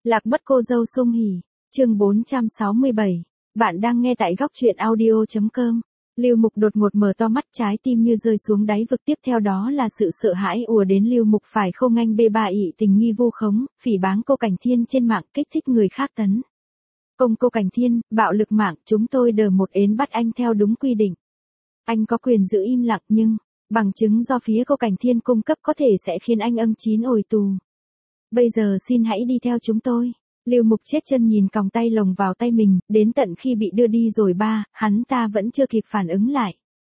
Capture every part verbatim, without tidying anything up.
Lạc mất cô dâu Sung Hỉ, chương bốn trăm sáu mươi bảy. Bạn đang nghe tại góc truyện audio chấm com. Lưu Mục đột ngột mở to mắt, trái tim như rơi xuống đáy vực, tiếp theo đó là sự sợ hãi ùa đến. Lưu Mục phải khô nganh bê ba ị tình nghi vu khống, phỉ báng cô Cảnh Thiên trên mạng, kích thích người khác tấn công cô Cảnh Thiên, bạo lực mạng. Chúng tôi đờ một ến bắt anh theo đúng quy định. Anh có quyền giữ im lặng, nhưng bằng chứng do phía cô Cảnh Thiên cung cấp có thể sẽ khiến anh âm chín ồi tù. Bây giờ xin hãy đi theo chúng tôi. Lưu Mục chết chân nhìn còng tay lồng vào tay mình, đến tận khi bị đưa đi rồi ba, hắn ta vẫn chưa kịp phản ứng lại.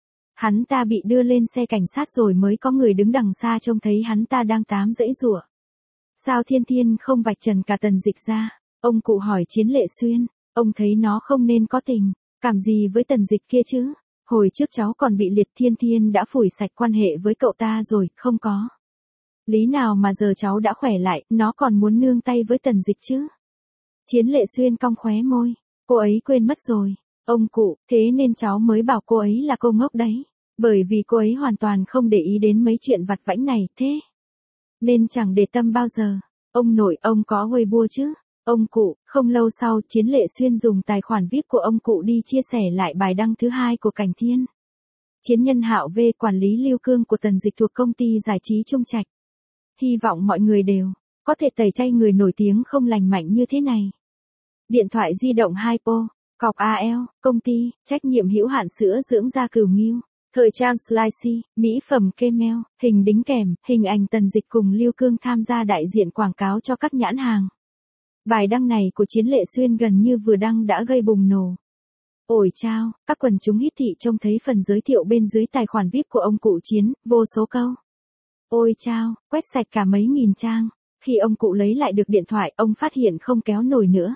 Hắn ta bị đưa lên xe cảnh sát rồi mới có người đứng đằng xa trông thấy hắn ta đang tám giãy giụa. Sao Thiên Thiên không vạch trần cả Tần Dịch ra? Ông cụ hỏi Chiến Lệ Xuyên, ông thấy nó không nên có tình cảm gì với Tần Dịch kia chứ? Hồi trước cháu còn bị liệt, Thiên Thiên đã phủi sạch quan hệ với cậu ta rồi, không có lý nào mà giờ cháu đã khỏe lại, nó còn muốn nương tay với Tần Dịch chứ? Chiến Lệ Xuyên cong khóe môi, cô ấy quên mất rồi. Ông cụ, thế nên cháu mới bảo cô ấy là cô ngốc đấy. Bởi vì cô ấy hoàn toàn không để ý đến mấy chuyện vặt vãnh này, thế nên chẳng để tâm bao giờ. Ông nội, ông có Weibo chứ? Ông cụ, không lâu sau, Chiến Lệ Xuyên dùng tài khoản vi ai pi của ông cụ đi chia sẻ lại bài đăng thứ hai của Cảnh Thiên. Chiến nhân Hạo V, quản lý lưu cương của Tần Dịch thuộc công ty giải trí Trung Trạch. Hy vọng mọi người đều có thể tẩy chay người nổi tiếng không lành mạnh như thế này. Điện thoại di động Hypo, cọc a lờ, công ty, trách nhiệm hữu hạn sữa dưỡng da Cửu Nghiêu, thời trang Slicey, mỹ phẩm Kemel, hình đính kèm, hình ảnh Tần Dịch cùng Lưu Cương tham gia đại diện quảng cáo cho các nhãn hàng. Bài đăng này của Chiến Lệ Xuyên gần như vừa đăng đã gây bùng nổ. Ôi chao, các quần chúng hít thị trông thấy phần giới thiệu bên dưới tài khoản vi ai pi của ông cụ Chiến, vô số câu. Ôi chao, quét sạch cả mấy nghìn trang. Khi ông cụ lấy lại được điện thoại, ông phát hiện không kéo nổi nữa.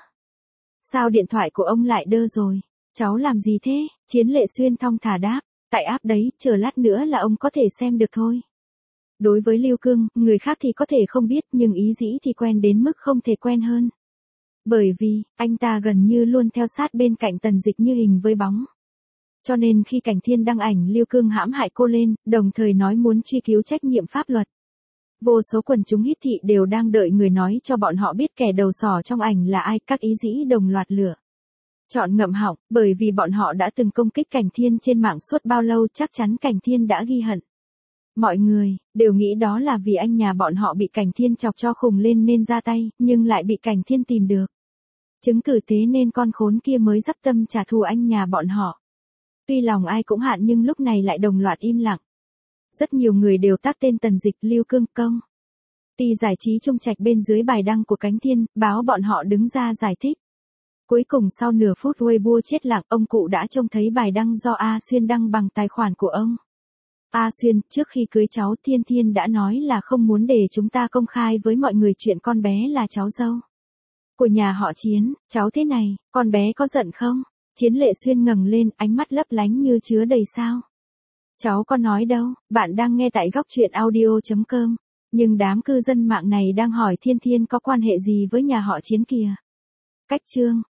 Sao điện thoại của ông lại đơ rồi? Cháu làm gì thế? Chiến Lệ Xuyên thong thả đáp, tại app đấy, chờ lát nữa là ông có thể xem được thôi. Đối với Lưu Cương, người khác thì có thể không biết, nhưng ý dĩ thì quen đến mức không thể quen hơn. Bởi vì, anh ta gần như luôn theo sát bên cạnh Tần Dịch như hình với bóng. Cho nên khi Cảnh Thiên đăng ảnh Lưu Cương hãm hại cô lên, đồng thời nói muốn truy cứu trách nhiệm pháp luật, vô số quần chúng hít thị đều đang đợi người nói cho bọn họ biết kẻ đầu sỏ trong ảnh là ai. Các ý dĩ đồng loạt lửa chọn ngậm họng, bởi vì bọn họ đã từng công kích Cảnh Thiên trên mạng suốt bao lâu, chắc chắn Cảnh Thiên đã ghi hận. Mọi người đều nghĩ đó là vì anh nhà bọn họ bị Cảnh Thiên chọc cho khùng lên nên ra tay, nhưng lại bị Cảnh Thiên tìm được chứng cứ, thế nên con khốn kia mới dắp tâm trả thù anh nhà bọn họ. Tuy lòng ai cũng hạn nhưng lúc này lại đồng loạt im lặng. Rất nhiều người đều tác tên Tần Dịch, Lưu Cương, công ty giải trí Trung Trạch bên dưới bài đăng của Cảnh Thiên, báo bọn họ đứng ra giải thích. Cuối cùng sau nửa phút Weibo chết lặng, ông cụ đã trông thấy bài đăng do A Xuyên đăng bằng tài khoản của ông. A Xuyên, trước khi cưới cháu, Thiên Thiên đã nói là không muốn để chúng ta công khai với mọi người chuyện con bé là cháu dâu của nhà họ Chiến. Cháu thế này, con bé có giận không? Chiến Lệ Xuyên ngẩng lên, ánh mắt lấp lánh như chứa đầy sao. Cháu có nói đâu. Bạn đang nghe tại góc truyện audio chấm com. Nhưng đám cư dân mạng này đang hỏi Thiên Thiên có quan hệ gì với nhà họ Chiến kìa. Cách chương